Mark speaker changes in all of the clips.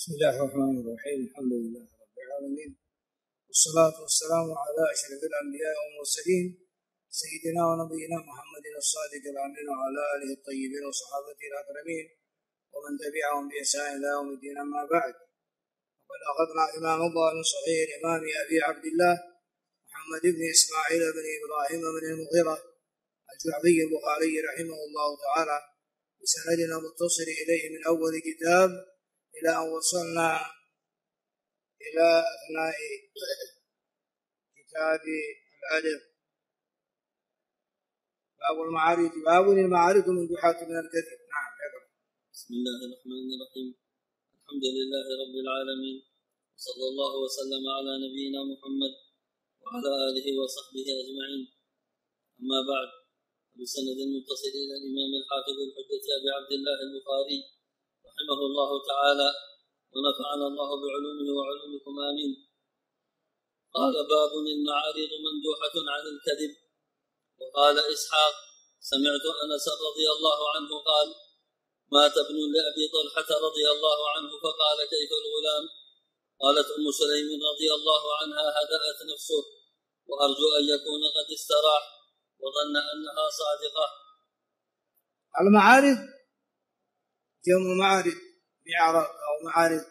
Speaker 1: بسم الله الرحمن الرحيم. الحمد لله رب العالمين، والصلاة والسلام على أشرف الأنبياء والمرسلين سيدنا ونبينا محمد الصادق الأمين وعلى آله الطيبين وصحابته الأكرمين ومن تبعهم بإحسان إلى يوم الدين. أما بعد، وقد أخذنا إمام الله من صحيح الإمام أبي عبد الله محمد بن إسماعيل بن إبراهيم بن المغيرة الجعفي البخاري رحمه الله تعالى بسندنا متصل إليه من أول كتاب إلى أن وصلنا إلى أثناء كتاب الأدب، باب المعارض من جحات من الكذب. نعم.
Speaker 2: بسم الله الرحمن الرحيم. الحمد لله رب العالمين، صلى الله وسلم على نبينا محمد وعلى آله وصحبه أجمعين. أما بعد، بسند متصل إلى الإمام الحافظ الحجة أبي عبد الله البخاري رحمه الله تعالى ونفعنا الله بعلومه وعلومكم آمين. قال: باب المعارض مندوحة عن الكذب. وقال إسحاق: سمعت أنس رضي الله عنه قال: مات ابن لأبي طلحة رضي الله عنه فقال: كيف الغلام؟ قالت أم سليم رضي الله عنها: هدأت نفسه وأرجو أن يكون قد استراح، وظن أنها صادقة.
Speaker 1: المعارض جمع معارض، معرض أو معارض،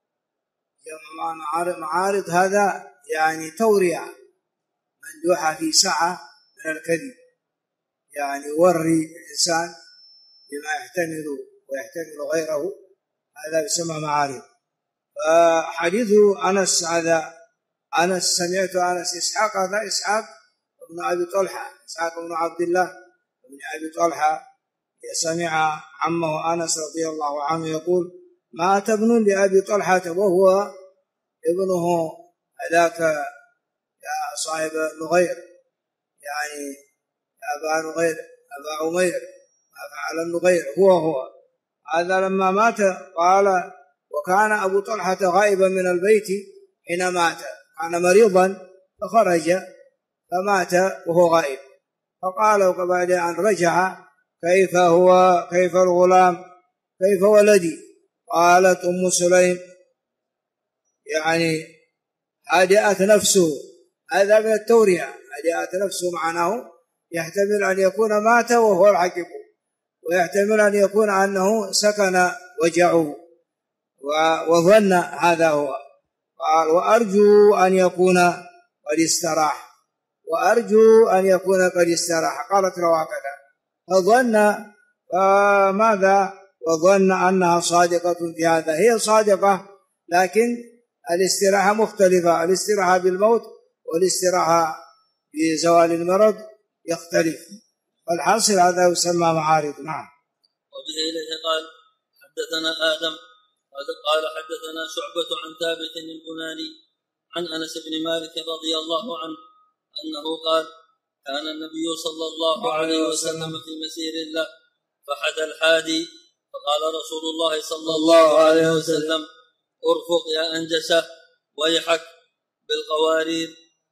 Speaker 1: جمع معارض. هذا يعني تورية مندوحة في سعة من الكذب، يعني يوري الإنسان بما يحتمل ويحتمل غيره، هذا يسمى معارض. فحديث أنس هذا، أنس سمعت أنس إسحاق، هذا إسحاق بن أبي طلحة، إسحاق بن عبد الله بن أبي طلحة، سمع عمه أنس رضي الله عنه يقول: مات ابن لأبي طلحة، وهو ابنه ذاك يا صاحب نغير، يعني أبا نغير، أبا عمير، ما فعل النغير هو هذا. لما مات قال: وكان أبو طلحة غائبا من البيت حين مات، كان مريضا فخرج فمات وهو غائب، فقال بعد أن رجع: كيف هو؟ كيف الغلام؟ كيف ولدي؟ قالت أم سليم: يعني هدأت نفسه. هذا من التورية، هدأت نفسه معناه يحتمل أن يكون مات وهو الحقيق، ويحتمل أن يكون أنه سكن وجعه وظن هذا هو. قال: وأرجو أن يكون قد استراح، وأرجو أن يكون قد استراح. قالت له هكذا، فظن ماذا؟ وظن أنها صادقة في هذا. هي صادقة، لكن الاستراحة مختلفة، الاستراحة بالموت والاستراحة بزوال المرض يختلف. فالحاصل هذا يسمى معارض. نعم.
Speaker 2: وبه إليه قال: حدثنا آدم قال حدثنا شعبة عن ثابت البناني عن أنس بن مالك رضي الله عنه أنه قال: كان النبي صلى الله عليه وسلم في مسير له فحد الحادي، فقال رسول الله صلى الله عليه وسلم: ارفق يا أنجسة، ويحك بالقوارير.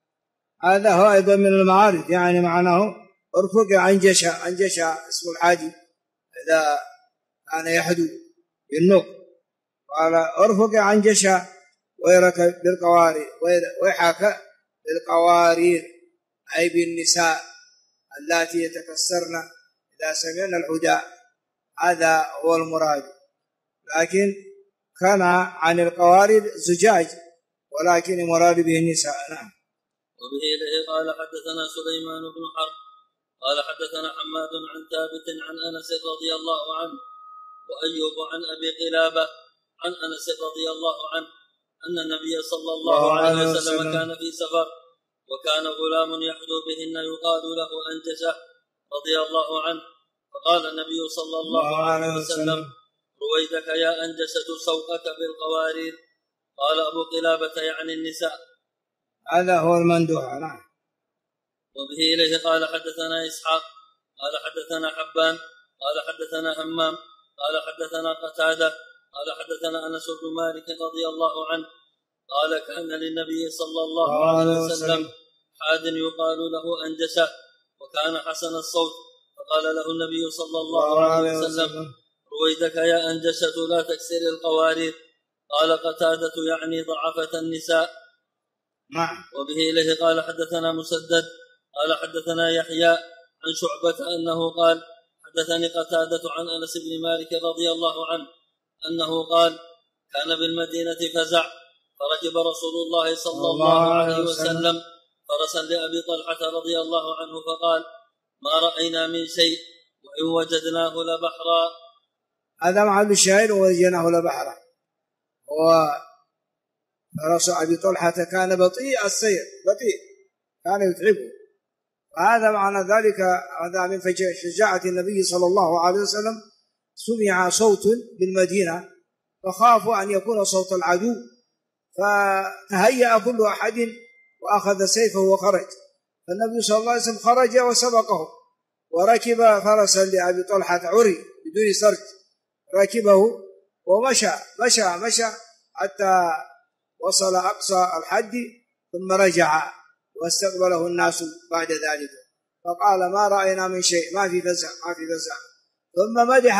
Speaker 1: هذا هو أيضا من المعارض، يعني معناه ارفق يا أنجشة. أنجشة اسم الحادي إذا كان يحدو بالنق، قال: ارفق يا أنجشة ويرك بالقوارير، ويحك بالقوارير، أي بالنساء اللاتي يتكسرن إذا سمعنا الحدى، هذا هو المراد. لكن كان عن القوارير زجاج، ولكن المراد به النساء. نعم.
Speaker 2: وبه إليه قال: حدثنا سليمان بن حرب قال حدثنا حماد عن ثابت عن أنس رضي الله عنه وأيوب عن أبي قلابة عن أنس رضي الله عنه أن النبي صلى الله عليه وسلم كان في سفر، وكان غلام يحدو بهن يقال له أنجسة رضي الله عنه، فقال النبي صلى الله عليه وسلم: رويدك يا أنجسة سوقك بالقوارير. قال أبو قلابة: يعني النساء.
Speaker 1: هذا هو المندوح. نعم.
Speaker 2: وبه إليه قال: حدثنا إسحاق قال حدثنا حبان قال حدثنا همام قال حدثنا قتادة قال حدثنا أنس بن مالك رضي الله عنه قال: كان للنبي صلى الله عليه وسلم حاد يقال له أنجسة، وكان حسن الصوت، فقال له النبي صلى الله عليه وسلم: رويدك يا أنجسة لا تكسر القوارير. قال قتادة يعني ضعفة النساء.
Speaker 1: نعم.
Speaker 2: وبه إليه قال حدثنا مسدد قال حدثنا يحيى عن شعبة أنه قال حدثني قتادة عن أنس بن مالك رضي الله عنه أنه قال كان بالمدينة فزع فركب رسول الله صلى الله عليه وسلم فرسا لأبي طلحة رضي الله عنه فقال ما رأينا من شيء وإن وجدناه لبحرا.
Speaker 1: هذا محل الشاهد ووجدناه لبحرا. فرس أبي طلحة كان بطيء السير بطيء كان يتعبه، وهذا معنى ذلك هذا من شجاعة النبي صلى الله عليه وسلم. سمع صوت بالمدينة فخافوا أن يكون صوت العدو، فتهيأ كل أحد وأخذ سيفه وخرج. فالنبي صلى الله عليه وسلم خرج وسبقه وركب فرسا لأبي طلحة عري بدون سرج، ركبه ومشى حتى وصل أقصى الحد ثم رجع واستقبله الناس بعد ذلك فقال ما رأينا من شيء، ما في فزع. ثم مدح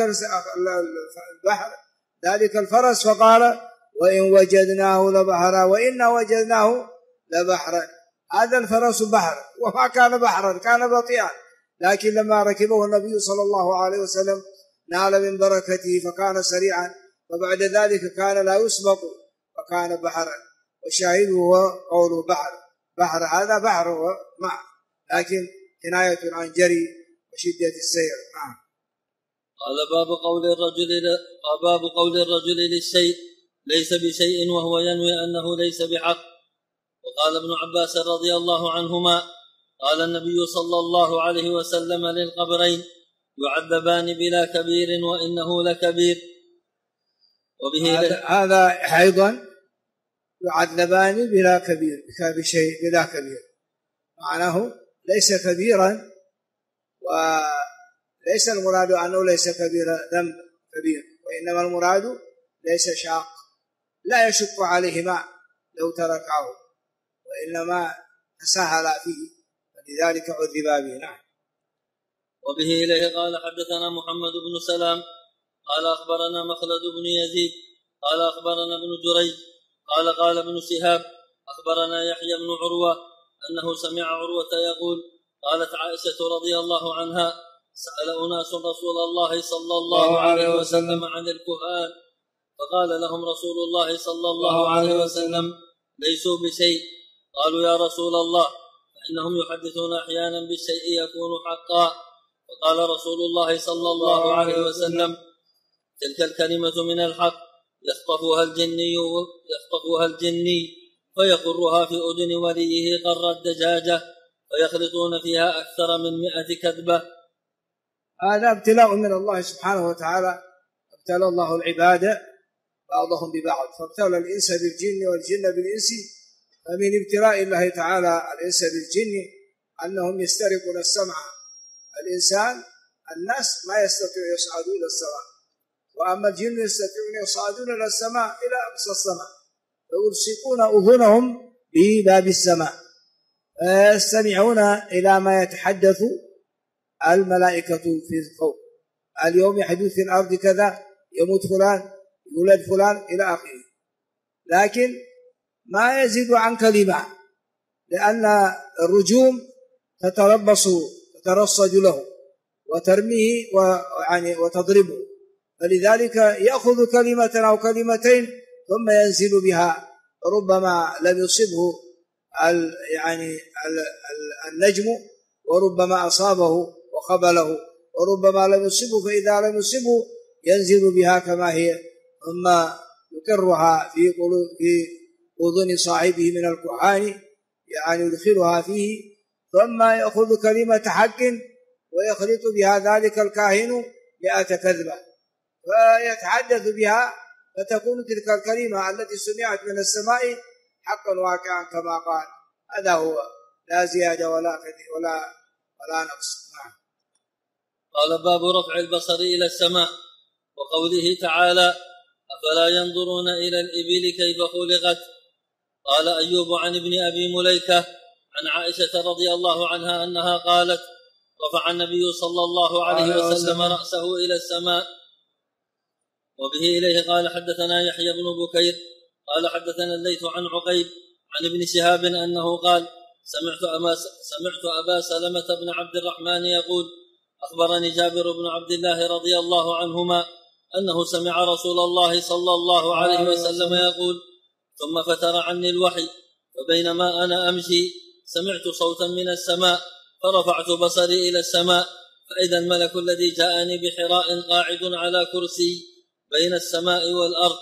Speaker 1: ذلك الفرس فقال وإن وجدناه لبحرا وإن وجدناه لبحرا. هذا الفرس بحر وما كان بحرا، كان بطيئا، لكن لما ركبه النبي صلى الله عليه وسلم نال من بركته فكان سريعا، وبعد ذلك كان لا يسبق فكان بحرا. والشاهد هو قول بحر هذا بحر مع، لكن كناية عن جري وشدة السير.
Speaker 2: قال باب قول الرجل للشيء ليس بشيء وهو ينوي أنه ليس بحق. وقال ابن عباس رضي الله عنهما قال النبي صلى الله عليه وسلم للقبرين يعذبان بلا كبير وإنه لكبير. وبه
Speaker 1: هذا أيضا يعذبان بلا كبير بشيء بلا كبير، معناه ليس كبيرا، وليس المراد أنه ليس كبير ذنب كبير، وإنما المراد ليس شاق لا يشق عليهما لو تركه، وإنما تساهل فيه فلذلك عذبا به. نعم.
Speaker 2: وبه إليه قال حدثنا محمد بن سلام قال أخبرنا مخلد بن يزيد قال أخبرنا ابن جريج قال ابن شهاب أخبرنا يحيى بن عروة أنه سمع عروة يقول قالت عائشة رضي الله عنها سأل أناس رسول الله صلى الله عليه وسلم عن الكهان فقال لهم رسول الله صلى الله عليه وسلم ليسوا بشيء. قالوا يا رسول الله فإنهم يحدثون أحيانا بالشيء يكون حقا. فقال رسول الله صلى الله عليه وسلم تلك الكلمة من الحق يخطفها الجني فيقرها في أذن وليه قر الدجاجة ويخلطون فيها أكثر من 100 كذبة.
Speaker 1: هذا ابتلاء من الله سبحانه وتعالى، ابتلى الله العباد بعضهم ببعض، فابتلى الإنس بالجن والجن بالإنس. فمن ابتلاء الله تعالى الإنس بالجن أنهم يسترقون السمع. الناس ما يستطيع يصعدوا إلى السماء، وأما الجن يستطيعون يصعدون إلى السماء إلى أقصى السماء، فيلصقون أذنهم بباب السماء فيستمعون إلى ما يتحدث الملائكة في الفوق. اليوم يحدث في الأرض كذا، يموت فلان، يولد فلان إلى آخره، لكن ما يزيد عن كلمة، لأن الرجوم تترصد له وترميه وتضربه، فلذلك يأخذ كلمة أو كلمتين ثم ينزل بها، ربما لم يصبه النجم وربما أصابه وخبله، وربما لم يصبه، فإذا لم يصبه ينزل بها كما هي ثم يكرها في أذن صاحبه من الكهان، يدخلها فيه ثم يأخذ كلمة حق ويخلط بها ذلك الكاهن 100 كذبة فيتحدث بها، فتكون تلك الكلمة التي سمعت من السماء حقا واقعا كما قال. هذا هو، لا زيادة ولا نقص. نعم.
Speaker 2: قال باب رفع البصر إلى السماء وقوله تعالى أفلا ينظرون إلى الإبل كيف خلقت. قال أيوب عن ابن أبي مليكة عن عائشة رضي الله عنها أنها قالت رفع النبي صلى الله عليه وسلم رأسه إلى السماء وبه إليه قال حدثنا يحيى بن بكير قال حدثنا الليث عن عقيل عن ابن شهاب أنه قال سمعت أبا سلمة بن عبد الرحمن يقول أخبرني جابر بن عبد الله رضي الله عنهما أنه سمع رسول الله صلى الله عليه وسلم يقول ثم فتر عني الوحي فبينما أنا أمشي سمعت صوتا من السماء فرفعت بصري إلى السماء فإذا الملك الذي جاءني بحراء قاعد على كرسي بين السماء والأرض.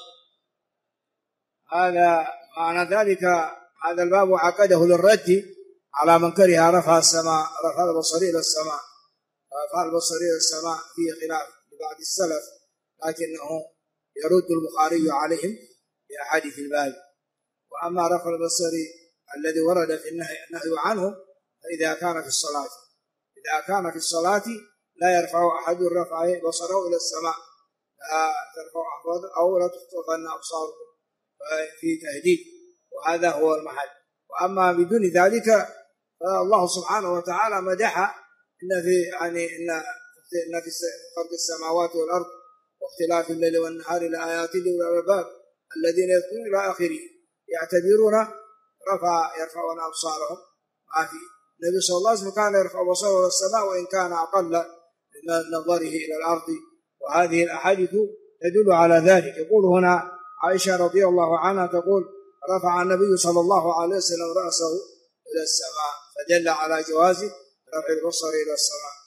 Speaker 1: هذا معنى ذلك هذا الباب عقده للرد على من كره رفع البصر إلى السماء. رفع البصر إلى السماء فيه خلاف لبعض السلف، لكنه يرد البخاري عليهم بأحاديث الباب. وأما رفع البصر الذي ورد في النهي عنه فإذا كان في الصلاة، إذا كان في الصلاة لا يرفع أحد الرفع بصره إلى السماء، لا ترفع أو لا تخطفن أبصاركم في تهديد، وهذا هو المحل. وأما بدون ذلك فالله سبحانه وتعالى مدح إن في خلق السماوات والأرض واختلاف الليل والنهار لآيات لأولي الألباب الذين يذكرون إلى آخره يعتبرون يرفعون أبصارهم. ما في النبي صلى الله عليه وسلم كان يرفع بصره إلى السماء وإن كان أقل من نظره إلى الأرض، وهذه الأحاديث تدل على ذلك. يقول هنا عائشة رضي الله عنها تقول رفع النبي صلى الله عليه وسلم رأسه إلى السماء، فدل على جواز رفع البصر إلى السماء.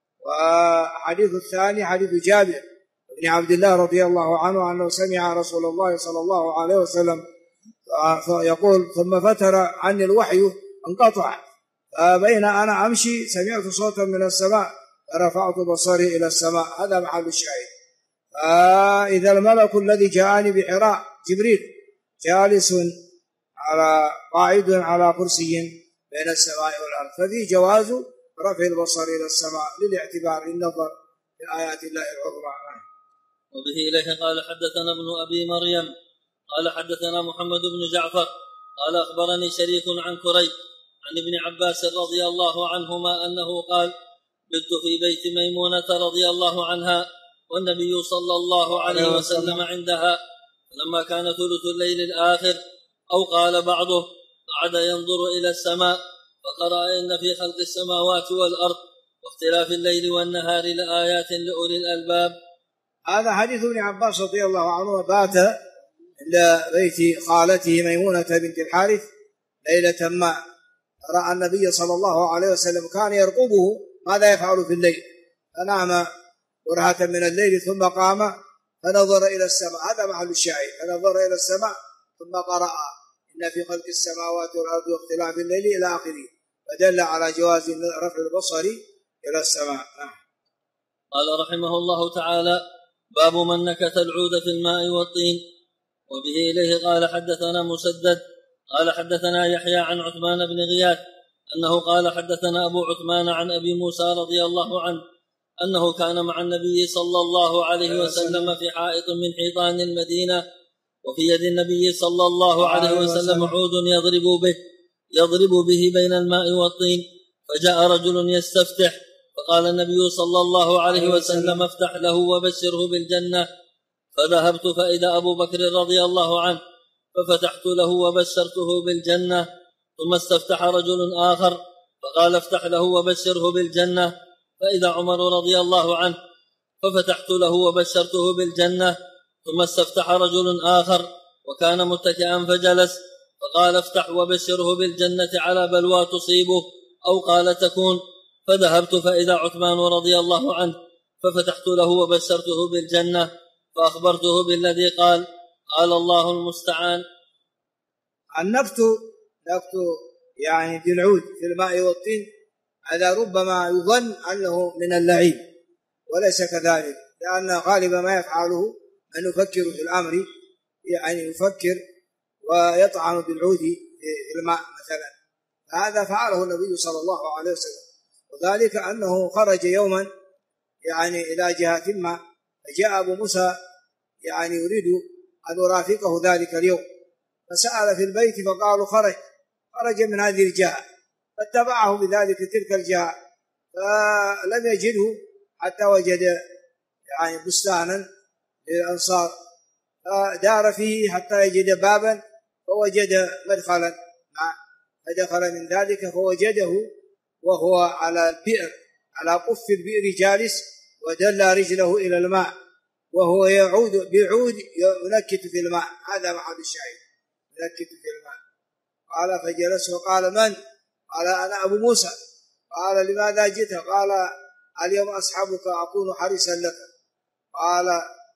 Speaker 1: وحديث الثاني حديث جابر بن عبد الله رضي الله عنه أنه سمع رسول الله صلى الله عليه وسلم يقول ثم فتر عني الوحي انقطع فبين أنا أمشي سمعت صوتا من السماء فرفعت بصري إلى السماء. هذا محل الشاهد. فإذا الملك الذي جاءني بحراء جبريل جالس قاعد على كرسي بين السماء والأرض، ففي جواز رفع البصر إلى السماء للاعتبار للنظر بآيات الله العظمى.
Speaker 2: وبه إليه قال حدثنا ابن أبي مريم قال حدثنا محمد بن جعفر قال أخبرني شريك عن كريب عن ابن عباس رضي الله عنهما أنه قال بت في بيت ميمونة رضي الله عنها والنبي صلى الله عليه وسلم عندها، فلما كان ثلث الليل الآخر أو قال بعضه قعد ينظر إلى السماء فقرأ إن في خلق السماوات والأرض واختلاف الليل والنهار لآيات لأولي الألباب.
Speaker 1: هذا حديث ابن عباس رضي الله عنه بات عند بيت خالته ميمونة بنت الحارث ليلة ما، رأى النبي صلى الله عليه وسلم كان يرقبه ماذا يفعل في الليل، فنام برهة من الليل ثم قام فنظر إلى السماء. هذا محل الشاهد، فنظر إلى السماء ثم قرأ إن في خلق السماوات والأرض واختلاف الليل إلى آخره، فدل على جواز رفع البصر إلى السماء.
Speaker 2: قال رحمه الله تعالى باب من نكت العود في الماء والطين. وبه إليه قال حدثنا مسدد قال حدثنا يحيى عن عثمان بن غياث أنه قال حدثنا أبو عثمان عن أبي موسى رضي الله عنه أنه كان مع النبي صلى الله عليه وسلم في حائط من حيطان المدينة وفي يد النبي صلى الله عليه وسلم عود يضرب به بين الماء والطين، فجاء رجل يستفتح فقال النبي صلى الله عليه وسلم افتح له وبشره بالجنة، فذهبت فإذا أبو بكر رضي الله عنه ففتحت له وبشرته بالجنة، ثم استفتح رجل آخر فقال افتح له وبشره بالجنة، فإذا عمر رضي الله عنه ففتحت له وبشرته بالجنة، ثم استفتح رجل آخر وكان متكئا فجلس فقال افتح وبشره بالجنة على بلوى تصيبه أو قال تكون، فذهبت فإذا عثمان رضي الله عنه ففتحت له وبشرته بالجنة فأخبرته بالذي قال الله المستعان.
Speaker 1: النكت يعني في العود في الماء والطين هذا ربما يظن أنه من اللعين وليس كذلك، لأن غالب ما يفعله أن يفكر في الأمر، يعني يفكر ويطعن بالعود في الماء مثلا، فهذا فعله النبي صلى الله عليه وسلم. وذلك أنه خرج يوما يعني إلى جهة ما، فجاء أبو موسى يعني يريد أن يرافقه ذلك اليوم، فسأل في البيت فقالوا خرج من هذه الجهة، فاتبعه بذلك تلك الجهة فلم يجده حتى وجد يعني بستانا للأنصار، فدار فيه حتى يجد بابا فوجد مدخلا، فدخل من ذلك فوجده وهو على البئر، على قف البئر جالس، ودل رجله إلى الماء وهو يعود بعود ينكت في الماء. هذا محل الشاهد، ينكت في الماء. قال فجلس وقال من؟ قال أنا أبو موسى. قال لماذا جئت؟ قال اليوم أصحابك أكون حريصا لك. قال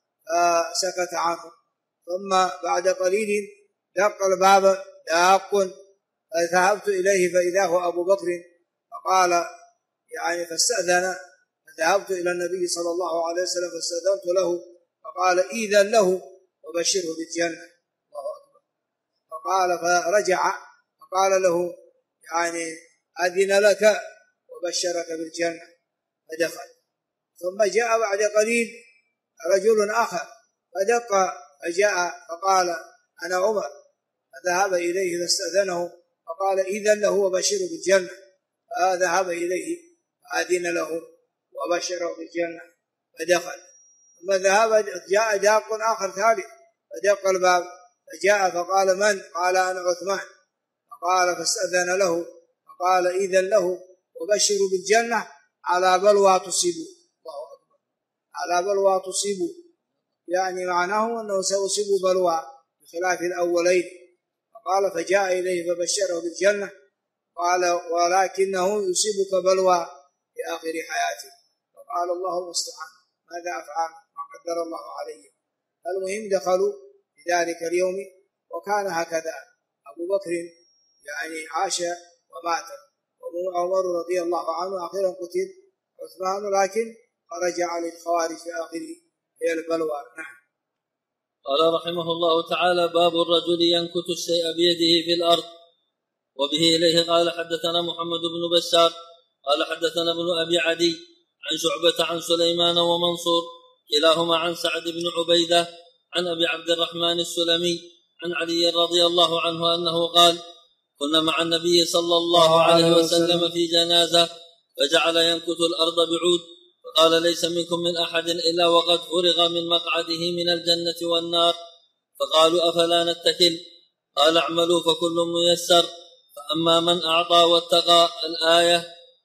Speaker 1: سكت عنه. ثم بعد قليل دق الباب داق، فذهبت إليه فإذا هو أبو بكر، فقال يعني فاستأذن، فذهبت إلى النبي صلى الله عليه وسلم فاستأذنت له، فقال إذن له وبشره بالجنة. الله أكبر. فقال فرجع فقال له يعني أذن لك وبشرك بالجنة، فدخل. ثم جاء بعد قليل رجل آخر فدق فجاء فقال أنا عمر، فذهب إليه فاستأذنه فقال إذن له وبشره بالجنة، فذهب إليه فأذن له وبشره بالجنة فدخل. ثم ذهب جاء داق آخر ثالث فدق الباب فجاء فقال من؟ قال أنا عثمان. فقال فاستأذن له فقال إذن له وبشروا بالجنة على بلوى تصيبوا. الله أكبر. على بلوى تصيبوا يعني معناه أنه سيصيب بلوى بخلاف الأولين. فقال فجاء إليه فبشره بالجنة، قال ولكنه يصيبك بلوى في آخر حياته. فقال الله المستعان ماذا أفعل؟ ما قدر الله عليه. المهم دخلوا في ذلك اليوم، وكان هكذا أبو بكر يعني عاش ومات، وعمر رضي الله عنه أخيرا قتل عثمان، لكن خرج على الخوارج في آخره هي البلوى. نعم.
Speaker 2: قال رحمه الله تعالى: باب الرجل ينكت الشيء بيده في الأرض. وبه إليه قال حدثنا محمد بن بشار قال حدثنا ابن أبي عدي عن شعبة عن سليمان ومنصور كلاهما عن سعد بن عبيدة عن أبي عبد الرحمن السلمي عن علي رضي الله عنه أنه قال: كنا مع النبي صلى الله عليه وسلم في جنازة فجعل ينكت الأرض بعود، فقال: ليس منكم من أحد إلا وقد فرغ من مقعده من الجنة والنار. فقالوا: أفلا نتكل؟ قال: اعملوا فكل ميسر، فأما من أعطى واتقى. الآية.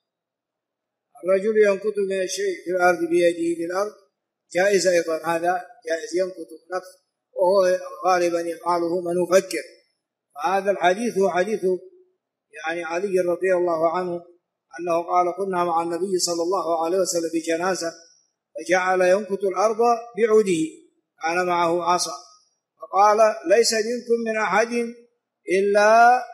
Speaker 1: الرجل ينكت من الشيء في الأرض بيده في الأرض جائز أيضا، هذا جائز ينكت نفسه، وهو غالبا يفعله من يفكر. فهذا الحديث هو حديث يعني علي رضي الله عنه أنه قال: كنا مع النبي صلى الله عليه وسلم في جنازة فجعل ينكت الأرض بعوده، كان معه عصا، فقال: ليس منكم من أحد إلا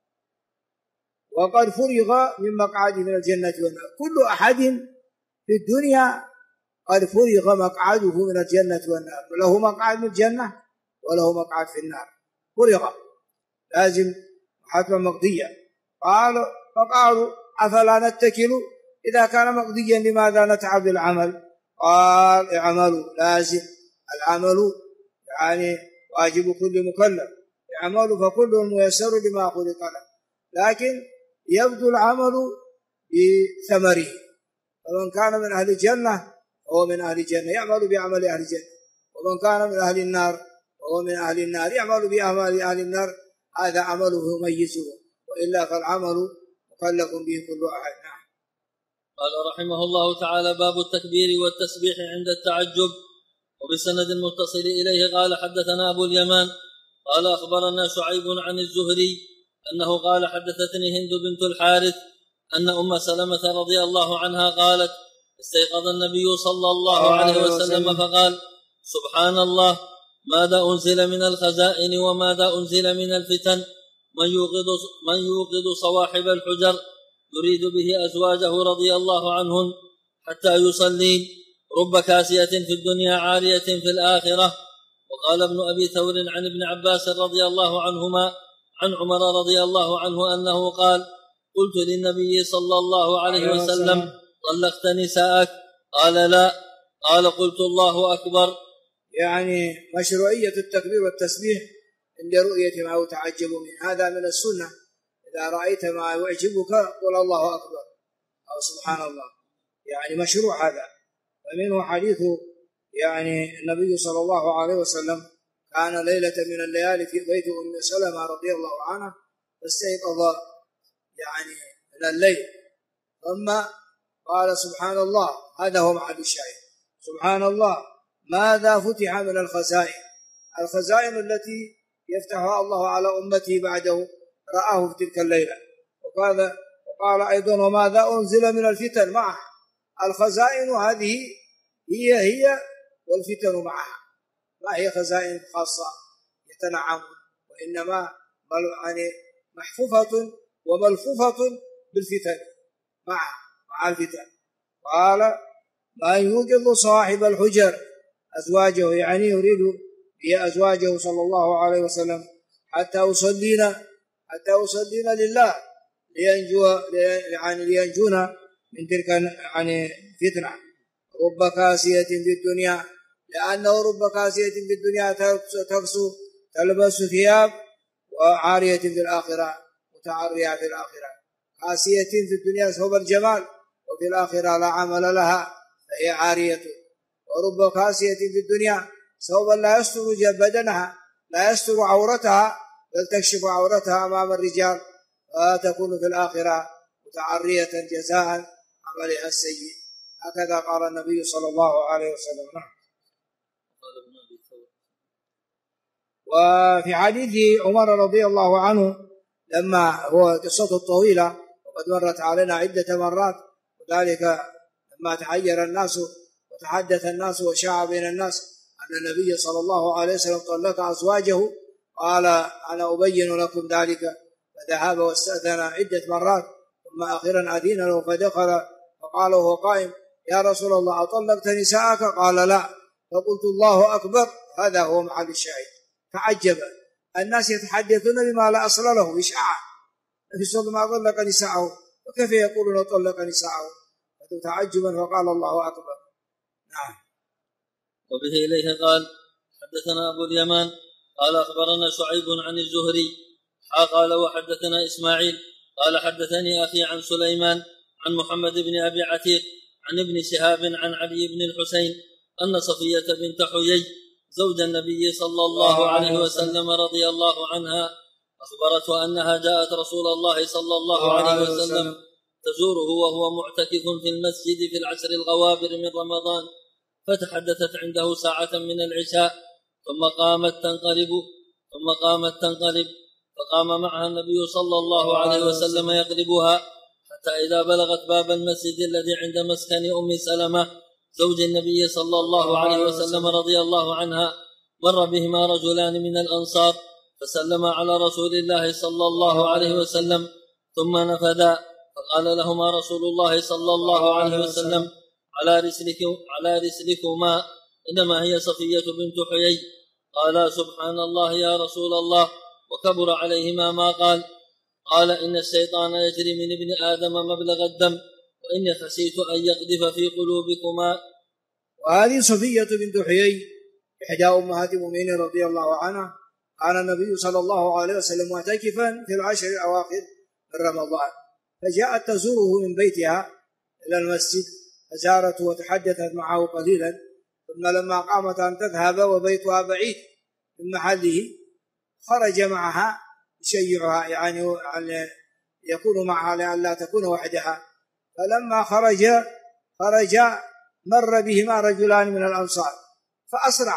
Speaker 1: وقد فرغ من مقعده من الجنة والنار. كل أحد في الدنيا قد فرغ مقعده من الجنة والنار، له مقعد من الجنة وله مقعد في النار، فرغ لازم حتما مقضيا. فقالوا: أفلا نتكل؟ إذا كان مقضيا لماذا نتعب بالعمل؟ قال: اعملوا، لازم العمل يعني واجب كل مكلف، اعملوا فكل ميسر لما خلق له، لكن يبدو العمل بثمره. فمن كان من أهل الجنة فهو من أهل الجنة يعمل بعمل أهل الجنة، ومن كان من أهل النار فهو من أهل النار يعمل بعمل أهل النار، هذا عمله يميزه، وإلا فالعمل مكلف به كل أحد. نعم.
Speaker 2: قال رحمه الله تعالى: باب التكبير والتسبيح عند التعجب. وبسند المتصل إليه قال حدثنا أبو اليمان قال أخبرنا شعيب عن الزهري أنه قال: حدثتني هند بنت الحارث أن أم سلمة رضي الله عنها قالت: استيقظ النبي صلى الله عليه وسلم فقال: سبحان الله، ماذا أنزل من الخزائن وماذا أنزل من الفتن، من يوقظ صواحب الحجر يريد به أزواجه رضي الله عنهن حتى يصلين، رب كاسية في الدنيا عارية في الآخرة. وقال ابن أبي ثور عن ابن عباس رضي الله عنهما عن عمر رضي الله عنه أنه قال: قلت للنبي صلى الله عليه وسلم: طلقت نساءك؟ قال: لا. قال: قلت: الله أكبر.
Speaker 1: يعني مشروعية التكبير والتسبيح عند رؤية ما يتعجب من هذا من السنة. إذا رأيت ما يعجبك قل الله أكبر أو سبحان الله، يعني مشروع هذا. فمنه حديث يعني النبي صلى الله عليه وسلم كان ليلة من الليالي في بيت أم سلمة رضي الله عنها، فاستيقظ يعني من الليل، ثم قال سبحان الله، هذا هو محل الشاهد، سبحان الله ماذا فتح من الخزائن، الخزائن التي يفتحها الله على أمته بعده رآه في تلك الليلة. وقال أيضا وماذا أنزل من الفتن معه، الخزائن هذه هي والفتن معها، ما هي خزائن خاصة يتنعم، وإنما يعني محفوفة وملفوفة بالفتن مع الفتن. قال ما يوقظ صاحب الحجر أزواجه، يعني يريد هي أزواجه صلى الله عليه وسلم حتى يصلين لله لينجونا من تلك يعني فتنة. رب كاسية في الدنيا، لأنه رب كاسية في الدنيا تكسو تلبس ثياب، وعارية في الآخرة متعرية في الآخرة. كاسية في الدنيا ثوب الجمال، وفي الآخرة لا عمل لها فهي عارية. ورب كاسية في الدنيا ثوبا لا يستر بدنها، لا يستر عورتها، بل تكشف عورتها أمام الرجال، وتكون في الآخرة متعرية جزاء عملها السيء. هكذا قال النبي صلى الله عليه وسلم. وفي حديث عمر رضي الله عنه لما هو قصته الطويلة وقد مرت علينا عدة مرات، وذلك لما تحير الناس وتحدث الناس وشاع بين الناس أن النبي صلى الله عليه وسلم طلق أزواجه، قال أنا أبين لكم ذلك، فذهب واستأذن عدة مرات، ثم أخيرا أذن له فدخل فقال وهو قائم يا رسول الله أطلقت نساءك؟ قال لا. فقلت الله أكبر، هذا هو محل الشاهد. تعجب الناس يتحدثون بما لا أصل له، إشاعة في صدق ما طلق نساءه، وكيف يقولون طلق نساءه؟ فتعجبا فقال الله أكبر. نعم.
Speaker 2: وبه إليه قال حدثنا أبو اليمان قال أخبرنا شعيب عن الزهري قال وحدثنا إسماعيل قال حدثني أخي عن سليمان عن محمد بن أبي عتيق عن ابن شهاب عن علي بن الحسين أن صفية بنت حيي زوج النبي صلى الله عليه وسلم رضي الله عنها أخبرته أنها جاءت رسول الله صلى الله عليه وسلم تزوره وهو معتكف في المسجد في العشر الغوابر من رمضان، فتحدثت عنده ساعة من العشاء ثم قامت تنقلب فقام معها النبي صلى الله عليه وسلم يقلبها، حتى إذا بلغت باب المسجد الذي عند مسكن أم سلمة زوج النبي صلى الله عليه وسلم رضي الله عنها، مر بهما رجلان من الأنصار فسلم على رسول الله صلى الله عليه وسلم ثم نفدا، فقال لهما رسول الله صلى الله عليه وسلم على رسلكما إنما هي صفية بنت حيي. قال سبحان الله يا رسول الله، وكبر عليهما ما قال إن الشيطان يجري من ابن آدم مبلغ الدم، وإني خشيت أن يقذف في قلوبكما.
Speaker 1: وهذه صفية بنت حيي إحدى أمهات المؤمنين رضي الله عنها، كان النبي صلى الله عليه وسلم معتكفا في العشر الأواخر من رمضان، فجاءت تزوره من بيتها إلى المسجد فزارته وتحدثت معه قليلا، ثم لما قامت أن تذهب وبيتها بعيد من محله خرج معها يشيعها، يعني يكون معها لئلا تكون وحدها. فلما خرج مر بهما رجلان من الأنصار فأسرع،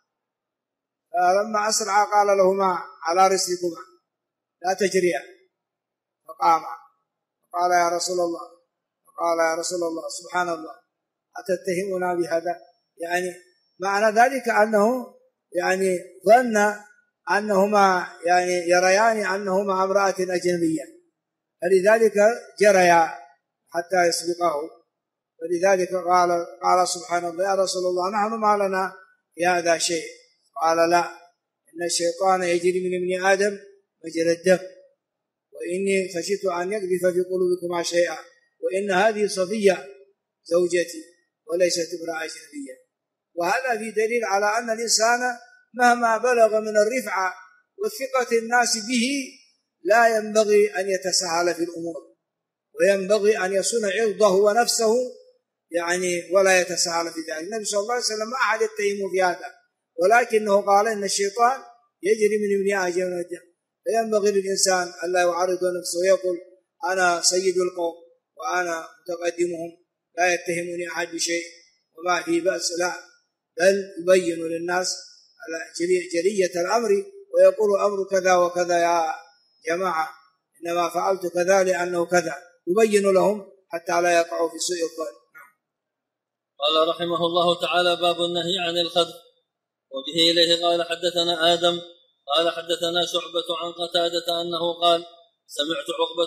Speaker 1: فلما أسرع قال لهما على رسلكما لا تجريا، فقام فقال يا رسول الله سبحان الله أتتهمنا بهذا؟ يعني معنى ذلك أنه يعني ظن أنهما يعني يريان أنهما امرأة أجنبية، فلذلك جريا حتى يسبقه. فلذلك قال سبحان الله يا رسول الله نحن ما لنا في هذا شيء. قال لا، إن الشيطان يجري من ابن آدم مجرى الدم، وإني خشيت أن يقذف في قلوبكما شيئا، وإن هذه صفية زوجتي وليست امرأة أجنبية. وهذا في دليل على أن الإنسان مهما بلغ من الرفعة وثقة الناس به لا ينبغي أن يتساهل في الأمور، وينبغي أن يصون عرضه ونفسه يعني ولا يتساهل في ذلك. النبي صلى الله عليه وسلم ما أحد يتهمه في هذا، ولكنه قال إن الشيطان يجري من ابن آدم والدم، فينبغي للإنسان ألا يعرض نفسه ويقول أنا سيد القوم وأنا متقدمهم لا يتهمني أحد بشيء وما في بأس، لا، بل يبين للناس جلية الأمر ويقول أمر كذا وكذا يا جماعة، إنما فعلت كذا لأنه كذا، يبين لهم حتى لا يقعوا في سوء الظن.
Speaker 2: قال رحمه الله تعالى: باب النهي عن الخذف. وبه إليه قال حدثنا آدم قال حدثنا شعبة عن قتادة أنه قال: سمعت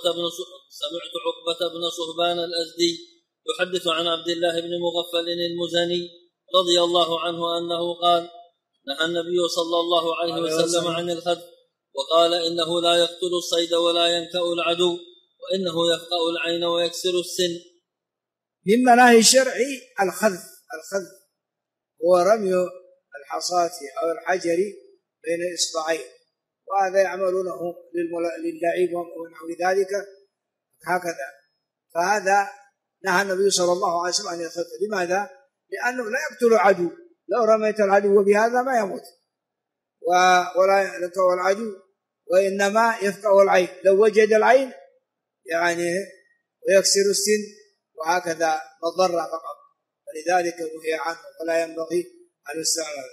Speaker 2: عقبة بن صهبان الأزدي يحدث عن عبد الله بن مغفل المزني رضي الله عنه أنه قال: نهى النبي صلى الله عليه وسلم عن الخذف، وقال: إنه لا يقتل الصيد ولا ينكأ العدو، وإنه يفقأ العين ويكسر السن.
Speaker 1: من مناهي الشرعي الخذف هو رمي الحصاة أو الحجر بين إصبعين، وهذا يعملونه للعب ونحو ذلك هكذا، فهذا نهى النبي صلى الله عليه وسلم عن الخذف. لماذا؟ لأنه لا يقتل العدو، لو رميت العدو بهذا ما يموت ولا ينكأ العدو، وإنما يفقأ العين، لو وجد العين يعني ويكسر السن، وهكذا مضر فقط، فلذلك نهي عنه ولا ينبغي أن يستعمل.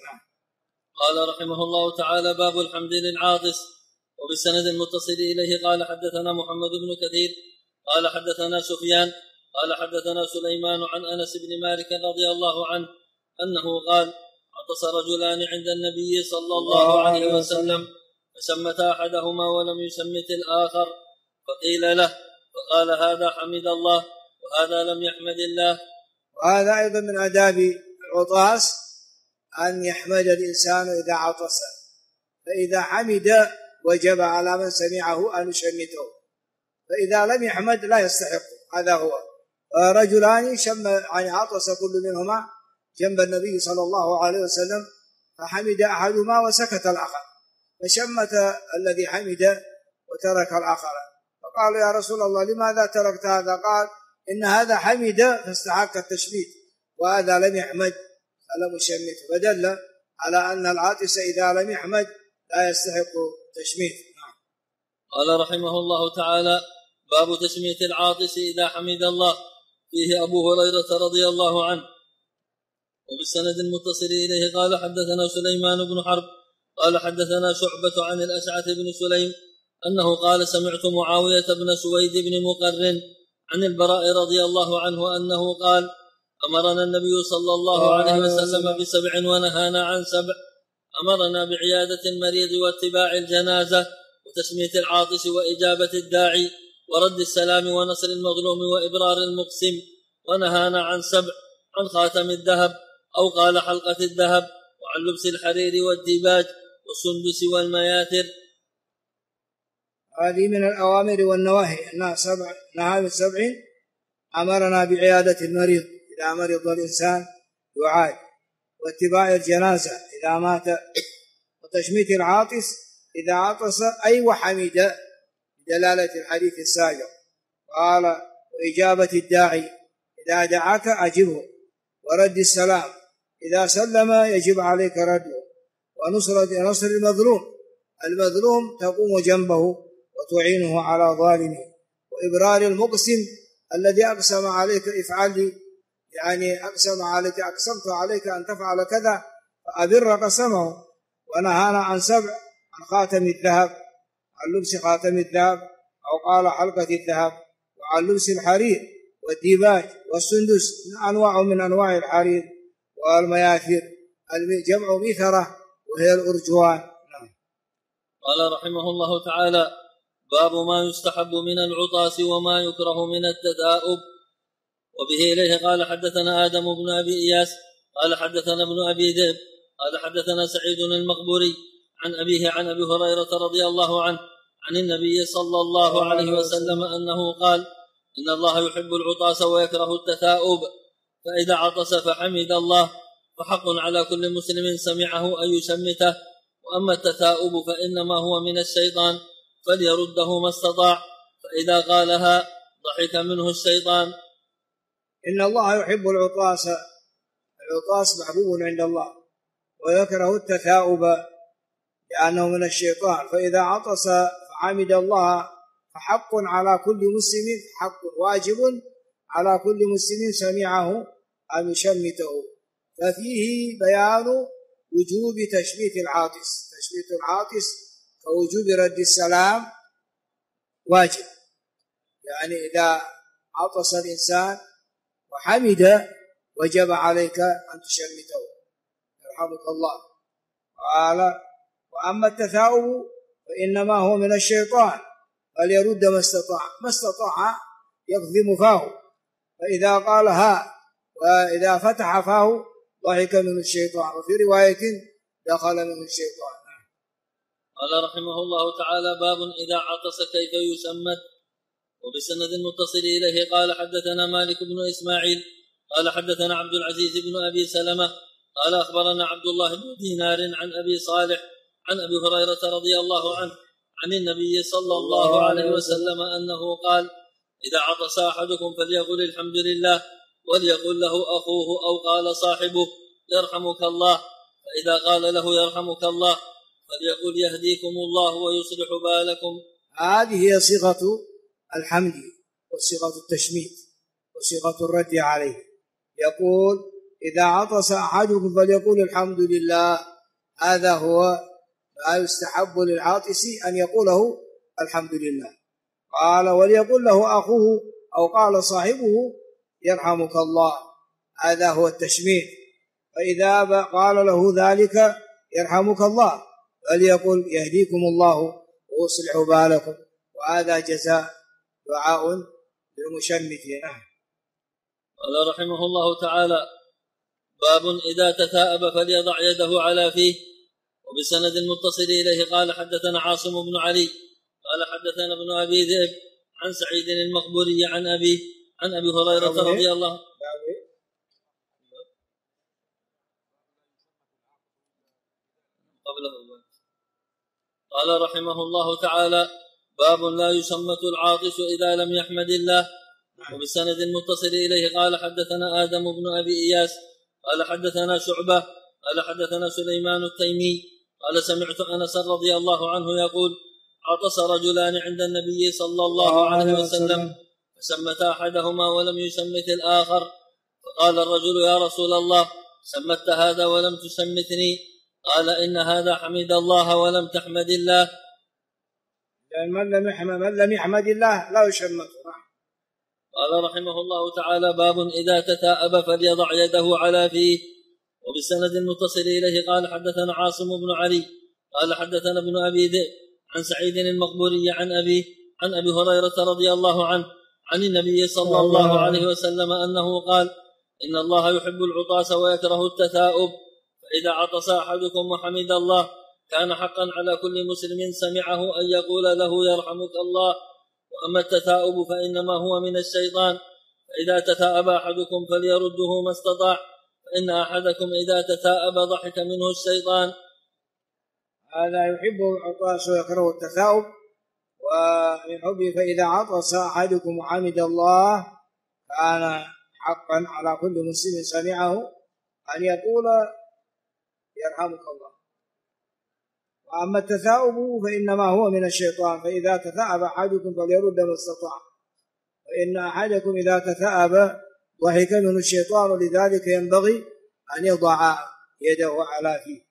Speaker 2: قال رحمه الله تعالى: باب الحمد للعاطس. وبالسند المتصل إليه قال حدثنا محمد بن كثير قال حدثنا سفيان قال حدثنا سليمان عن أنس بن مالك رضي الله عنه أنه قال: عطس رجلان عند النبي صلى الله عليه وسلم فشمت أحدهما ولم يشمت الآخر، فقيل له فقال: هذا حمد الله وهذا لم يحمد الله.
Speaker 1: وهذا أيضا من آداب العطاس أن يحمد الإنسان إذا عطس، فإذا حمد وجب على من سمعه أن يشمته، فإذا لم يحمد لا يستحق. هذا هو. رجلان يعني عطس كل منهما جنب النبي صلى الله عليه وسلم، فحمد أحدهما وسكت الآخر، فشمت الذي حمد وترك الآخر، فقال: يا رسول الله لماذا تركت هذا؟ قال: إن هذا حمد فاستحق التشميت، وهذا لم يحمد فلم يشمت، فدل على أن العاطس إذا لم يحمد لا يستحق تشميت.
Speaker 2: قال رحمه الله تعالى: باب تشميت العاطس إذا حمد الله. فيه أبو هريرة رضي الله عنه. وبالسند المتصل إليه قال حدثنا سليمان بن حرب قال حدثنا شعبة عن الأشعث بن سليم أنه قال: سمعت معاوية بن سويد بن مقرن عن البراء رضي الله عنه أنه قال: أمرنا النبي صلى الله عليه وسلم ب7 ونهانا عن 7. أمرنا بعيادة المريض واتباع الجنازة وتشميت العاطس وإجابة الداعي ورد السلام ونصر المظلوم وإبرار المقسم، ونهانا عن 7: عن خاتم الذهب أو قال حلقة الذهب، وعن لبس الحرير والديباج والسندس والمياثر.
Speaker 1: هذه من الأوامر والنواهي. نهى ب7: أمرنا بعيادة المريض إذا مرض الإنسان يعاد، واتباع الجنازة إذا مات، وتشميت العاطس إذا عطس أي وحمد بدلالة الحديث السابق. قال: وإجابة الداعي إذا دعاك أجبه، ورد السلام إذا سلم يجب عليك رده، ونصر المظلوم تقوم جنبه وتعينه على ظالمه، وإبرار المقسم الذي أقسم عليك افعل لي، يعني أقسمت عليك أن تفعل كذا فأبر قسمه. ونهانا عن 7: عن خاتم الذهب، عن لبس خاتم الذهب أو قال حلقة الذهب، وعن لبس الحرير والديباج والسندس، أنواع من أنواع الحرير، والمياثر جمع ميثرة وهي الأرجوان.
Speaker 2: قال رحمه الله تعالى: باب ما يستحب من العطاس وما يكره من التثاؤب. وبه إليه قال حدثنا آدم بن أبي إياس قال حدثنا ابن أبي ذئب قال حدثنا سعيد المقبوري عن أبيه عن أبي هريرة رضي الله عنه عن النبي صلى الله عليه وسلم أنه قال: إن الله يحب العطاس ويكره التثاؤب، فإذا عطس فحمد الله فحق على كل مسلم سمعه أن يشمته، وأما التثاؤب فإنما هو من الشيطان فليرده ما استطاع، فإذا قالها ضحك منه الشيطان.
Speaker 1: إن الله يحب العطاس، العطاس محبوب عند الله، ويكره التثاؤب لأنه من الشيطان. فإذا عطس فحمد الله فحق على كل مسلم، حق واجب على كل مسلم سمعه أن يشمته. ففيه بيان وجوب تشميت العاطس، تشميت العاطس كوجوب رد السلام واجب، يعني إذا عطس الإنسان وحمد وجب عليك أن تشمته يرحمك الله. قال: وأما التثاؤب فإنما هو من الشيطان، فليرد ما استطاع يكظم فاه، فإذا قالها وإذا فتح فاه ضحك منه الشيطان، وفي رواية دخل منه الشيطان.
Speaker 2: قال رحمه الله تعالى: باب إذا عطس كيف يشمت. وبسند متصل إليه قال: حدثنا مالك بن إسماعيل قال حدثنا عبد العزيز بن أبي سلمة قال أخبرنا عبد الله بن دينار عن أبي صالح عن أبي هريرة رضي الله عنه عن النبي صلى الله عليه وسلم أنه قال: إذا عطس أحدكم فليقل الحمد لله، وليقل له أخوه أو قال صاحبه يرحمك الله، فإذا قال له يرحمك الله فليقل يهديكم الله ويصلح بالكم.
Speaker 1: هذه هي صيغة الحمد وصيغة التشميت وصيغة الرد عليه. يقول: إذا عطس أحدكم فليقول الحمد لله، هذا هو ما يستحب للعاطس أن يقوله الحمد لله. قال: وليقول له أخوه أو قال صاحبه يرحمك الله، هذا هو التشميت. فإذا قال له ذلك يرحمك الله فليقل يهديكم الله ويصلح بالكم، وهذا جزاء دعاء للمشمتين.
Speaker 2: قال رحمه الله تعالى: باب إذا تثاءب فليضع يده على فيه. وبسند متصل إليه قال حدثنا عاصم بن علي قال حدثنا ابن أبي ذئب عن سعيد المقبوري عن أبي هريرة رضي الله قبله. قال رحمه الله تعالى: باب لا يشمت العاطس إذا لم يحمد الله. وبسند متصل إليه قال حدثنا آدم بن أبي إياس قال حدثنا شعبة قال حدثنا سليمان التيمي قال سمعت أنس رضي الله عنه يقول: عطس رجلان عند النبي صلى الله عليه وسلم فسمت أحدهما ولم يسمت الآخر، فقال الرجل: يا رسول الله، سمت هذا ولم تسمتني؟ قال: إن هذا حمد الله ولم تحمد الله.
Speaker 1: لأن من لم يحمد الله لا يشمته.
Speaker 2: قال رحمه الله تعالى: باب إذا تثاءب فليضع يده على فيه. وبسند المتصل إليه قال حدثنا عاصم بن علي قال حدثنا ابن أبي ذئب عن سعيد المقبوري عن أبي هريرة رضي الله عنه عن النبي صلى الله عليه وسلم أنه قال: إن الله يحب العطاس ويكره التثاؤب، فإذا عطس أحدكم وحمد الله كان حقا على كل مسلم سمعه أن يقول له يرحمك الله. وأما التثاؤب فإنما هو من الشيطان، فإذا تثاءب أحدكم فليرده ما استطاع، فإن أحدكم إذا تثاءب ضحك منه الشيطان.
Speaker 1: هذا يحب العطاس ويكره التثاؤب. ومن حبه فإذا عطس أحدكم وحمد الله كان حقا على كل مسلم سمعه أن يقول يرحمك الله. وأما التثاؤب فإنما هو من الشيطان، فإذا تثاءب أحدكم فليرد ما استطاع، فإن أحدكم إذا تثاءب ضحك منه الشيطان، ولذلك ينبغي أن يضع يده على فيه.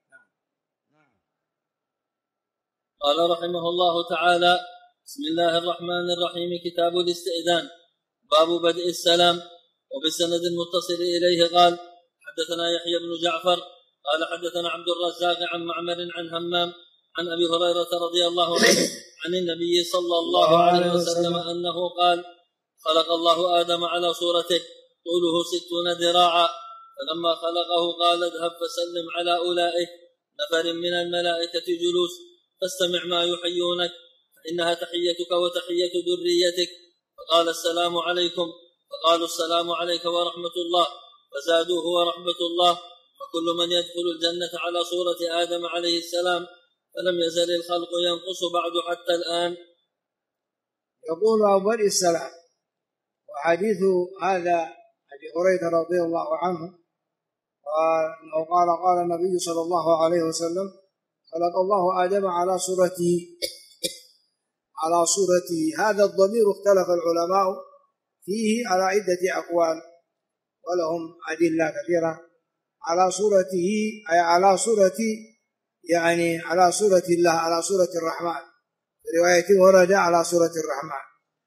Speaker 2: قال رحمه الله تعالى: بسم الله الرحمن الرحيم. كتاب الاستئذان. باب بدء السلام. وبسند متصل إليه قال حدثنا يحيى بن جعفر قال حدثنا عبد الرزاق عن معمر عن همام عن أبي هريرة رضي الله عنه عن النبي صلى الله عليه وسلم أنه قال: خلق الله آدم على صورته طوله 60 ذراعا، فلما خلقه قال: اذهب فسلم على أولئك نفر من الملائكة جلوس، فاستمع ما يحيونك، فإنها تحيتك وتحية ذريتك. فقال: السلام عليكم، فقالوا: السلام عليك ورحمة الله، فزادوه ورحمة الله. فكل من يدخل الجنة على صورة آدم عليه السلام، فلم يزل الخلق ينقص بعد حتى الآن.
Speaker 1: يقول أبو بدء السلام. وحديث هذا أبي هريرة رضي الله عنه قال النبي صلى الله عليه وسلم: خلق الله آدم على صورته. هذا الضمير اختلف العلماء فيه على عدة أقوال، ولهم أدلة كثيرة. على صورته أي على صورة، يعني على صورة الله، على صورة الرحمن. في رواية ورد على صورة الرحمن،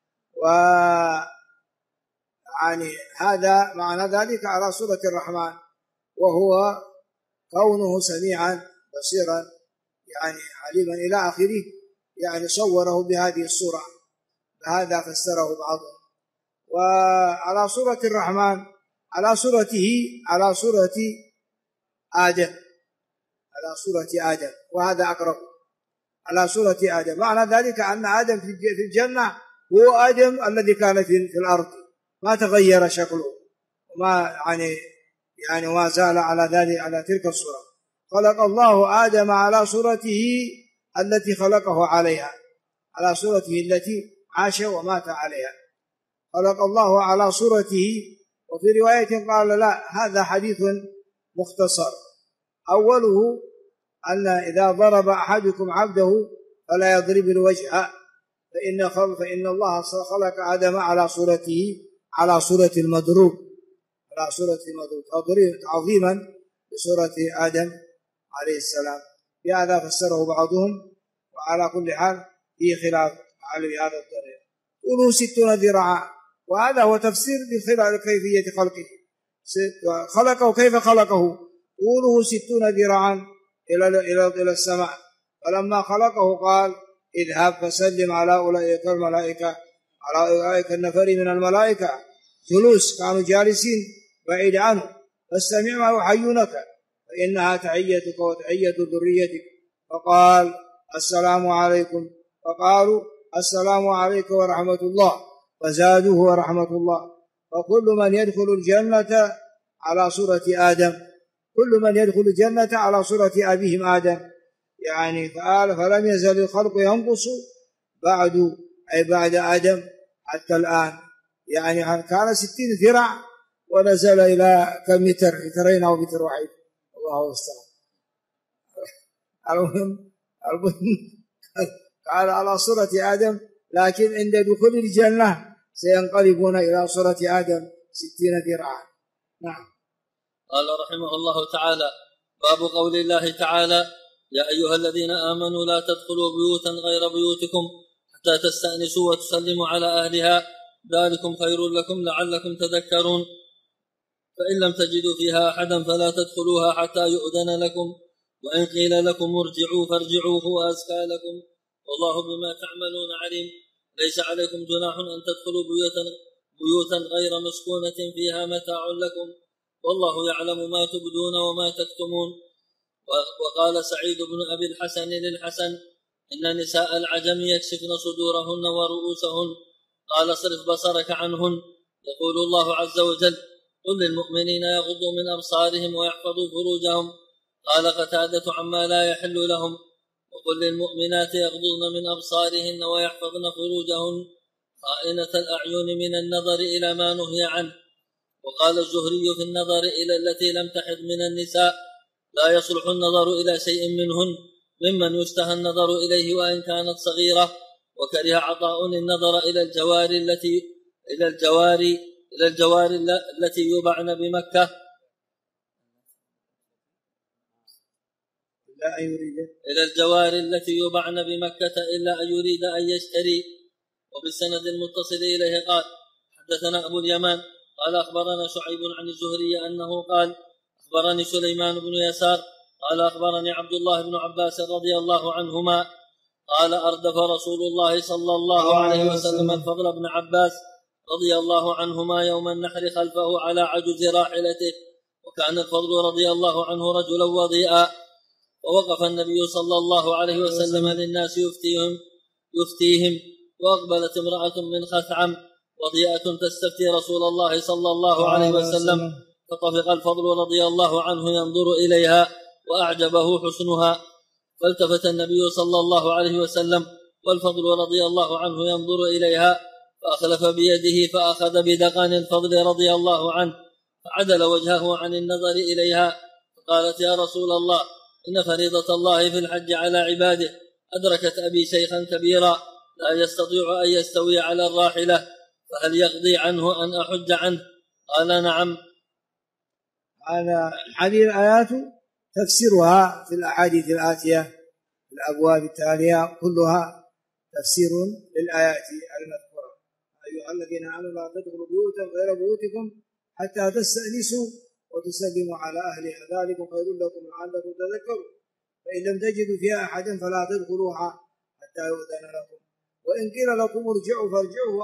Speaker 1: يعني هذا معنى ذلك على صورة الرحمن، وهو كونه سميعا بصيرا يعني عليما إلى آخره، يعني صوره بهذه الصورة، هذا فسره بعضهم. وعلى صورة الرحمن على صورته على صورة آدم، وهذا أقرب، على صورة آدم. معنى ذلك أن آدم في الجنة هو آدم الذي كان في الأرض، ما تغير شكله، وما يعني ما زال على ذلك، على تلك الصورة. خلق الله آدم على صورته التي خلقه عليها، على صورته التي عاش ومات عليها. خلق الله على صورته. وفي رواية قال: لا، هذا حديث مختصر. أوله أن إذا ضرب أحدكم عبده فلا يضرب الوجه، فإن الله خلق آدم على صورته، على صورة المضروب، على صورة المضروب تعظيما بصورة آدم عليه السلام. بهذا فسره بعضهم، وعلى كل حال في خلاف على هذا الطريق. طوله 60 ذراعا، وهذا هو تفسير لخلال كيفية خلقه. خلقه كيف خلقه؟ طوله 60 ذراعا إلى السماء. فلما خلقه قال: اذهب فسلم على أولئك الملائكة، على أولئك النفر من الملائكة جلوس كانوا جالسين بعيد عنه، فاستمع ما يحيونك، فإنها تحيتك وتحية ذريتك. فقال: السلام عليكم. فقالوا: السلام عليكم ورحمة الله، فزادوه ورحمة الله. وكل من يدخل الجنة على صورة آدم، كل من يدخل الجنة على صورة أبيهم آدم، يعني فلم يزل الخلق ينقص بعد آدم حتى الآن. يعني كان 60 ذراع ونزل إلى كم متر، مترين أو متر واحد، الله المستعان. المهم قال على صورة آدم، لكن عند دخول الجنة سينقلبون إلى صورة آدم 60 ذراعا. نعم.
Speaker 2: قال رحمه الله تعالى: باب قول الله تعالى: يا أيها الذين آمنوا لا تدخلوا بيوتا غير بيوتكم حتى تستأنسوا وتسلموا على أهلها، ذلكم خير لكم لعلكم تذكرون. فإن لم تجدوا فيها أحدا فلا تدخلوها حتى يؤذن لكم، وإن قيل لكم ارجعوا فارجعوا هو أزكى لكم، والله بما تعملون عليم. ليس عليكم جناح أن تدخلوا بيوتا غير مسكونة فيها متاع لكم، والله يعلم ما تبدون وما تكتمون. وقال سعيد بن أبي الحسن للحسن: إن نساء العجم يكشفن صدورهن ورؤوسهن، قال: صرف بصرك عنهن. يقول الله عز وجل: قل للمؤمنين يغضوا من أبصارهم ويحفظوا فروجهم. قال قتادة: عما لا يحل لهم. وقل للمؤمنات يغضضن من أبصارهن ويحفظن فروجهن خائنة الأعين من النظر إلى ما نهي عنه. وقال الزهري في النظر إلى التي لم تحض من النساء: لا يصلح النظر إلى شيء منهن ممن يشتهى النظر إليه وإن كانت صغيرة. وكره عطاء النظر إلى الجوار التي يبعن بمكة، إلى الجوار التي يبعن بمكة إلا أن يريد أن يشتري. وبالسند المتصل إليه قال: حدثنا أبو اليمان قال: أخبرنا شعيب عن الزهري أنه قال: أخبرني سليمان بن يسار قال: أخبرني عبد الله بن عباس رضي الله عنهما قال: أردف رسول الله صلى الله عليه وسلم الفضل بن عباس رضي الله عنهما يوم النحر خلفه على عجز راحلته، وكان الفضل رضي الله عنه رجلا وضيئا. ووقف النبي صلى الله عليه وسلم للناس يفتيهم، وأقبلت امرأة من خثعم وضيئة تستفتي رسول الله صلى الله عليه وسلم، فطفق الفضل رضي الله عنه ينظر إليها وأعجبه حسنها، فالتفت النبي صلى الله عليه وسلم والفضل رضي الله عنه ينظر إليها، فأخلف بيده فأخذ بدقن الفضل رضي الله عنه فعدل وجهه عن النظر إليها، فقالت: يا رسول الله، إن فريضة الله في الحج على عباده أدركت أبي شيخا كبيرا لا يستطيع أن يستوي على الراحلة، فهل يقضي عنه أن أحج عنه؟ قال: نعم.
Speaker 1: هذه الآيات تفسيرها في الأحاديث الآتية في الأبواب التالية كلها تفسير للآيات المذكورة. أيها الذين آمنوا لا تدخلوا بيوتا غير بيوتكم حتى تستأنسوا وتسلموا على أهلها ذلكم خير لكم لعلكم تذكرون، فإن لم تجدوا فيها أحدا فلا تدخلوها حتى يؤذن لكم، وإن قيل لكم ارجعوا فارجعوا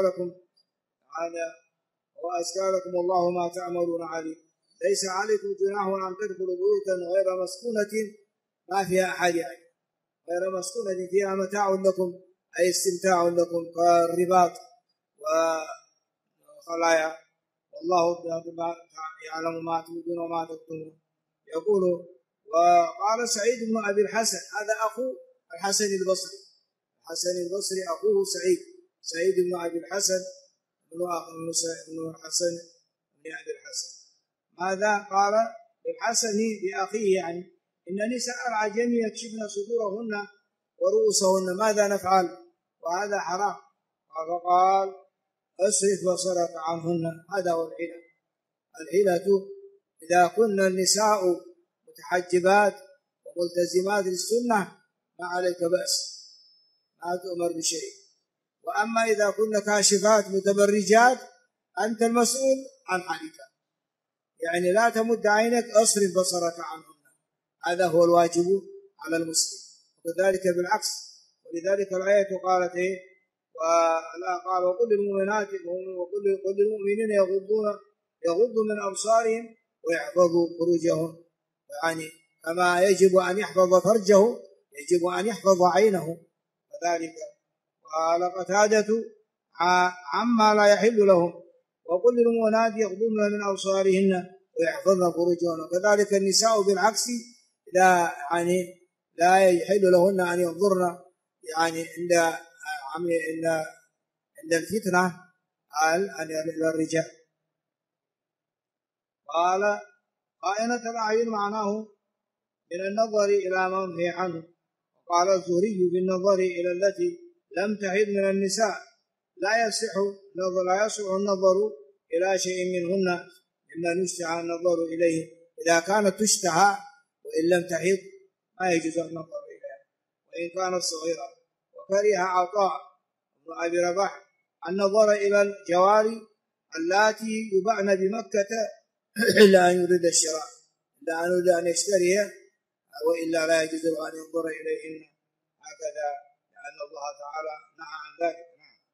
Speaker 1: وأزكى لكم والله ما تعملون عليم. ليس عليكم جناح أن تدخلوا بيوتا غير مسكونة ما فيها أحد غير مسكونة فيها متاع لكم أي استمتاع لكم كالرباط وخلايا، والله يعلم ما تبدون وما تكتمون. يقول: وقال سعيد بن أبي الحسن، هذا أخو الحسن البصري، الحسن البصري أخوه سعيد بن أبي الحسن بن الحسن بن أبي الحسن. ماذا قال للحسن لأخيه؟ يعني إن نساء العجم يكشفن صدورهن ورؤوسهن، ماذا نفعل؟ وهذا حرام. فقال: أصرف بصرك عنهن. هذا هو الحيلة. إذا كن النساء متحجبات وملتزمات للسنة ما عليك بأس، ما تؤمر بشيء. وأما إذا كن كاشفات متبرجات أنت المسؤول عن حالك، يعني لا تمد عينك، أصرف بصرك عنهن. هذا هو الواجب على المسلم، وكذلك بالعكس. ولذلك الآية قالت قال: وقل للمؤمنين يغضوا من أبصارهم ويحفظوا فروجهم، يعني كما يجب أن يحفظ فرجه يجب أن يحفظ عينه كذلك. قال قتادة: عما لا يحل لهم. وقل للمؤمنات يغضن من أبصارهن ويحفظن فروجهن. وكذلك النساء بالعكس، لا يحل لهن أن ينظرن يعني عند الفتنة إلى الرجال. قال: خائنة الأعين معناه من النظر إلى ما منهي عنه. وقال الزهري: بالنظر إلى التي لم تحد من النساء لا يصح النظر إلى شيء منهن مما يشتهى النظر إليه إذا كانت تشتهى، وإن لم تحد ما يجوز النظر إليها وإن كانت صغيرة. وكره عطاء بن أبي رباح النظر إلى الجواري اللاتي يباعن بمكة إلا أن يريد الشراء، إلا أن يريد أن يشتريها، وإلا لا يجوز أن ينظر إليهن هكذا، لأن الله تعالى نهى عن ذلك.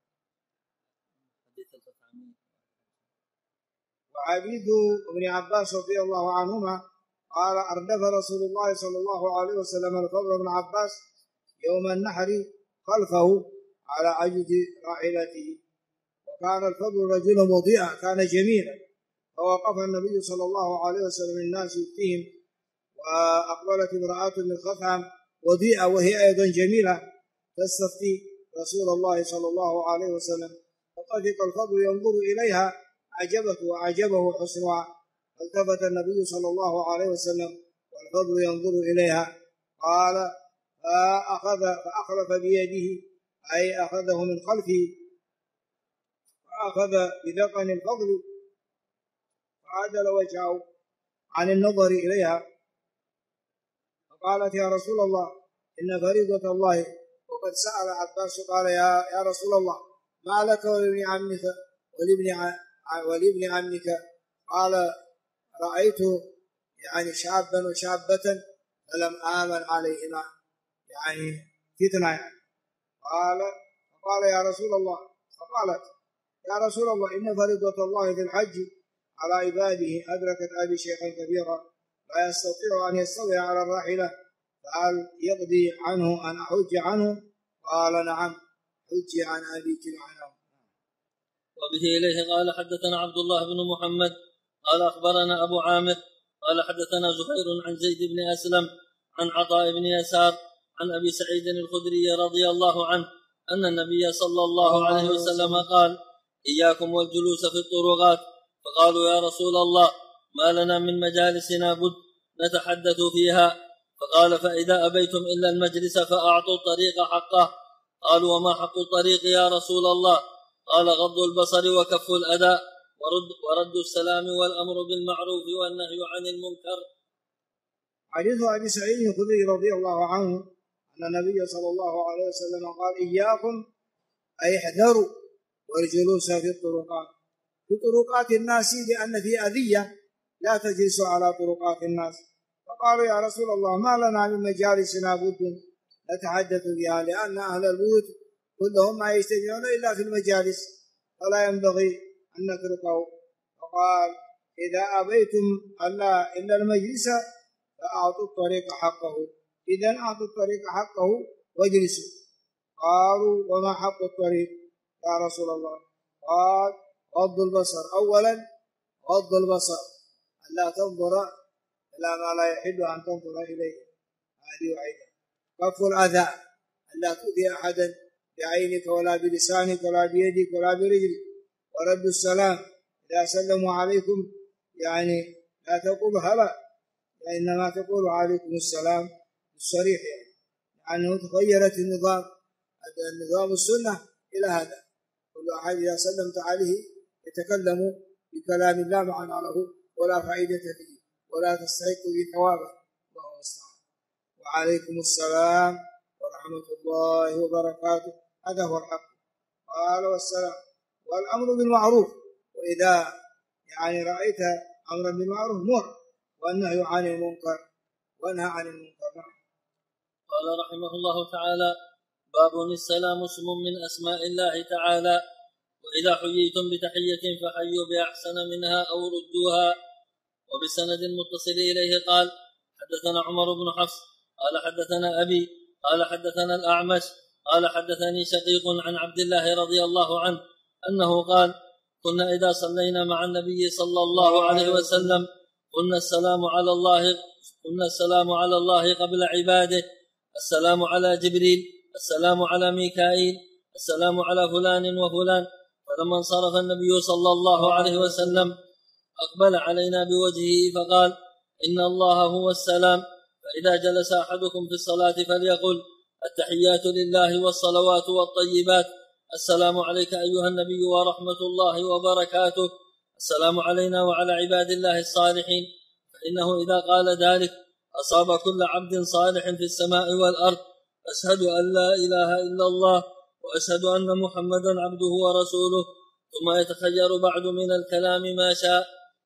Speaker 1: وعبيد بن عباس رضي الله عنهما قال: أردف رسول الله صلى الله عليه وسلم الفضل بن عباس يوم النحر خلفه على عجز راحلته، وكان الفضل رجلا مضيئا كان جميلا، فوقف النبي صلى الله عليه وسلم الناس يفتيهم، وأقبلت امرأة من خثعم وضيئة وهي أيضا جميلة تستفتي رسول الله صلى الله عليه وسلم، فطفق الفضل ينظر إليها أعجبته وأعجبه حسنها، فالتفت النبي صلى الله عليه وسلم والفضل ينظر إليها، قال: فأخلف بيده أي أخذه من خلفه، فأخذ بذقن الفضل فعدل وجهه عن النظر إليها، فقالت: يا رسول الله إن فريضة الله. وقد سأل عباس قال: يا رسول الله ما لك ولابن عمك؟ قال: رأيت يعني شابا وشابة فلم آمن عليهما، يعني فتنة يعني. فقال: يا رسول الله، فقالت: يا رسول الله إن فريضة الله في الحج على عباده أدركت أبي شيخا كبيرا لا يستطيع أن يستوي على الراحلة، فهل يقضي عنه أن أحج عنه؟ قال: نعم، حج عن أبيك عنه.
Speaker 2: وبه إليه قال: حدثنا عبد الله بن محمد قال أخبرنا أبو عامر قال حدثنا زهير عن زيد بن أسلم عن عطاء بن يسار عن أبي سعيد الخدري رضي الله عنه أن النبي صلى الله عليه وسلم قال: إياكم والجلوس في الطرقات، فقالوا يا رسول الله ما لنا من مجالسنا بد نتحدث فيها. فقال فإذا أبيتم إلا المجلس فأعطوا الطريق حقه. قالوا وما حق الطريق يا رسول الله؟ قال غض البصر وكف الأذى ورد السلام والأمر بالمعروف والنهي عن المنكر.
Speaker 1: حديث أبي سعيد الخدري رضي الله عنه أن النبي صلى الله عليه وسلم قال إياكم أي احذروا والجلوس في طرقات الناس لأن في أذية لا تجلسوا على طرقات الناس. فقالوا يا رسول الله ما لنا من مجالسنا بد نتحدث بها لأن أهل البيوت كلهم ما يجتمعون إلا في المجالس فلا ينبغي أن نتركه. فقال إذا أبيتم إلا المجلس فأعطوا الطريق حقه. إذن أعطوا الطريق حقه واجلسوا. قالوا وما حق الطريق يا رسول الله؟ قال غض البصر. أولا غض البصر ألا تنظر إلى ما لا يحل أن تنظر إليه، هذه وعيدة. كف الأذى ألا تؤذي أحدا بعينك ولا بلسانك ولا بيدك ولا برجلك. ورد السلام إذا سلموا عليكم يعني لا تقول هلا، وإنما تقول عليكم السلام الصريح يعني تغيرت النظام السنة إلى هذا. كل أحد إذا سلمت عليه يتكلم بكلام لا معنى له ولا فائدة فيه ولا تستحق به ثوابه. الله المستعان. وعليكم السلام ورحمة الله وبركاته، هذا هو الحق. قال والسلام والأمر بالمعروف، وإذا يعني رأيت أمرا بالمعروف مر، والنهي عن المنكر وانهى عن المنكر.
Speaker 2: قال رحمه الله تعالى باب السلام اسم من أسماء الله تعالى، وإذا حييتم بتحية فحيوا بأحسن منها أو ردوها. وبسند متصل إليه قال حدثنا عمر بن حفص قال حدثنا أبي قال حدثنا الأعمش قال حدثني شقيق عن عبد الله رضي الله عنه أنه قال كنا إذا صلينا مع النبي صلى الله عليه وسلم قلنا السلام على الله قبل عباده، السلام على جبريل، السلام على ميكائيل، السلام على فلان وفلان. فلما انصرف النبي صلى الله عليه وسلم أقبل علينا بوجهه فقال إن الله هو السلام، فإذا جلس أحدكم في الصلاة فليقل التحيات لله والصلوات والطيبات، السلام عليك أيها النبي ورحمة الله وبركاته، السلام علينا وعلى عباد الله الصالحين. فإنه إذا قال ذلك أصاب كل عبد صالح في السماء والأرض. أشهد أن لا إله إلا الله وأشهد أن محمدا عبده ورسوله، ثم يتخير بعد من الكلام ما شاء.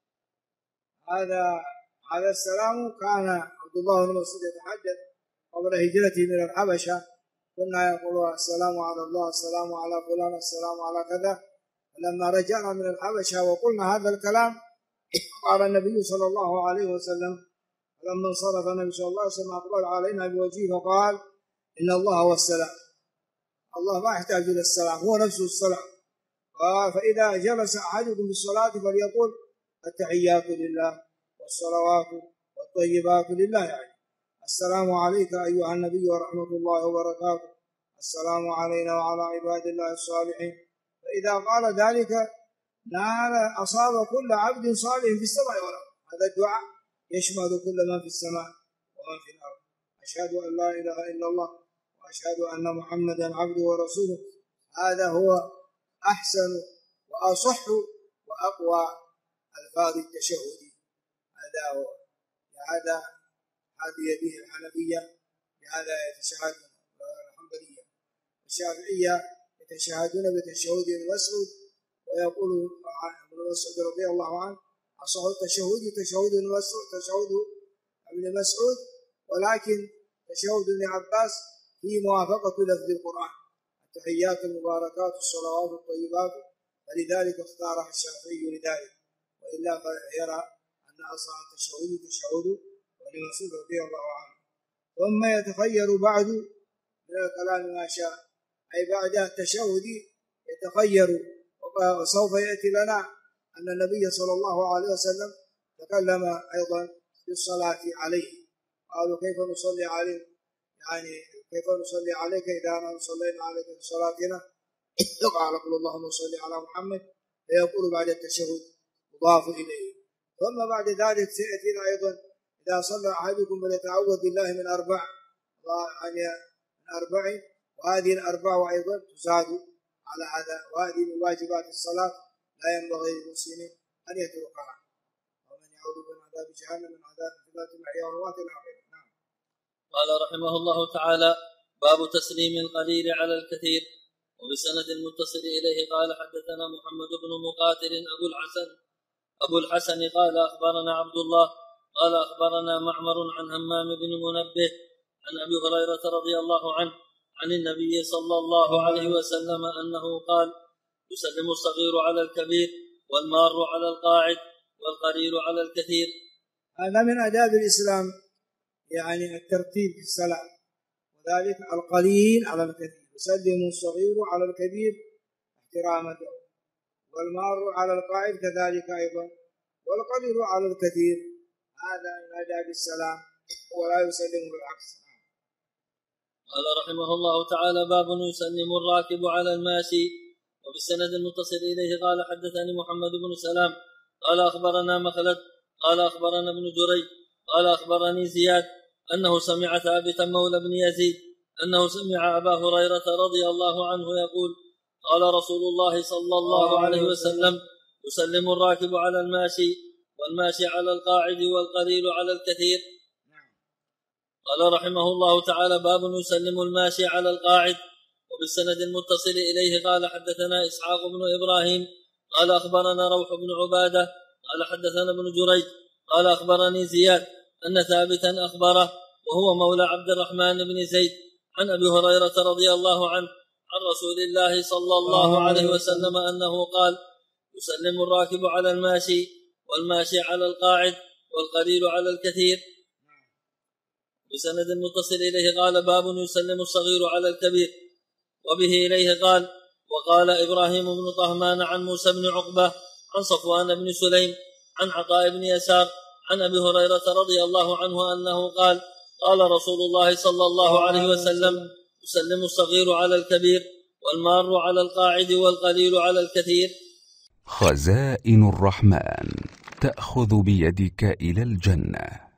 Speaker 1: هذا السلام كان عبد الله بن مسعود يتحدث قبل هجرته من الحبشة، كنا يقول السلام على الله، السلام على فلان، السلام على كذا. فلما رجعنا من الحبشة وقلنا هذا الكلام قال النبي صلى الله عليه وسلم لما انصرف النبي صلى الله عليه وسلم أقبل علينا بوجهه فقال إن الله هو السلام. الله ما يحتاج إلى السلام، هو نفسه السلام. قال فإذا جلس أحدكم بالصلاة فليقول التحيات لله والصلوات والطيبات لله، يعني السلام عليك أيها النبي ورحمة الله وبركاته، السلام علينا وعلى عباد الله الصالحين. فإذا قال ذلك نال أصاب كل عبد صالح في السماء والأرض. هذا الدعاء يشمل كل من في السماء ومن في الأرض. أشهد أن لا إله إلا الله وأشهد أن محمدا عبده ورسوله. هذا هو أحسن وأصح وأقوى ألفاظ التشهد. هذا هو، هذه به الحنفية، بهذا يتشهدون الحنبلية. الشافعية يتشهدون بتشهد ابن مسعود، ويقول ابن مسعود رضي الله عنه أصح التشهد تشهد ابن مسعود، ولكن تشهد ابن عباس فيه موافقة لفظ القرآن، التحيات المباركات الصلوات الطيبات، فلذلك اختاره الشافعي لذلك، وإلا فيرى أن أصح التشهد تشهد ابن مسعود رضي الله عنه. ثم يتخير بعد من الكلام ما شاء، أي بعد التشهد يتخير. وسوف يأتي لنا أن النبي صلى الله عليه وسلم تكلم أيضا بالصلاة عليه. قالوا كيف نصلي عليه، يعني كيف نصلي عليك إذا ما صلينا عليك في صلاتنا؟ قال قل اللهم صل على محمد، فيقول بعد التشهد يضاف إليه. ثم بعد ذلك سيأتينا أيضا إذا صلى أحدكم فليتعوذ بالله من أربع، وهذه الأربع أيضا تزاد على هذا، وهذه من واجبات الصلاة لا ينبغي للمسلم أن يتركها. ومن يعوذ من عذاب جهنم من عذاب ذات المحيا والممات إلى آخره.
Speaker 2: قال رحمه الله تعالى: باب تسليم القليل على الكثير. وبسند المتصل إليه قال: حدثنا محمد بن مقاتل أبو الحسن قال: أخبرنا عبد الله قال: أخبرنا معمر عن همام بن منبه عن أبي هريرة رضي الله عنه عن النبي صلى الله عليه وسلم أنه قال: يسلم الصغير على الكبير والمار على القاعد والقليل على الكثير.
Speaker 1: هذا من آداب الإسلام، يعني الترتيب في الصلاة، وذلك القليل على الكثير، يسلم الصغير على الكبير احتراما له، والمار على القاعد كذلك أيضا، والقليل على الكثير. هذا من آداب السلام، ولا يسلم بالعكس.
Speaker 2: قال رحمه الله تعالى: باب يسلم الراكب على الماشي. وبالسند المتصل إليه قال: حدثني محمد بن سلام قال: أخبرنا مخلد قال: أخبرنا ابن جريج قال: أخبرني زياد أنه سمع ثابتا مولى بن يزيد أنه سمع أبا هريرة رضي الله عنه يقول: قال رسول الله صلى الله عليه وسلم: يسلم الراكب على الماشي والماشي على القاعد والقليل على الكثير. قال رحمه الله تعالى: باب يسلم الماشي على القاعد. وبالسند المتصل إليه قال: حدثنا إسحاق بن إبراهيم قال: أخبرنا روح بن عبادة قال: حدثنا ابن جريج قال: أخبرني زياد أن ثابتا أخبره وهو مولى عبد الرحمن بن زيد عن أبي هريرة رضي الله عنه عن رسول الله صلى الله عليه وسلم أنه قال: يسلم الراكب على الماشي والماشي على القاعد والقليل على الكثير. بسند المتصل إليه قال: باب يسلم الصغير على الكبير. وبه إليه قال: وقال إبراهيم بن طهمان عن موسى بن عقبة عن صفوان بن سليم عن عطاء بن يسار عن أبي هريرة رضي الله عنه أنه قال: قال رسول الله صلى الله عليه وسلم: يسلم الصغير على الكبير والمار على القاعد والقليل على الكثير.
Speaker 3: خزائن الرحمن تأخذ بيدك إلى الجنة.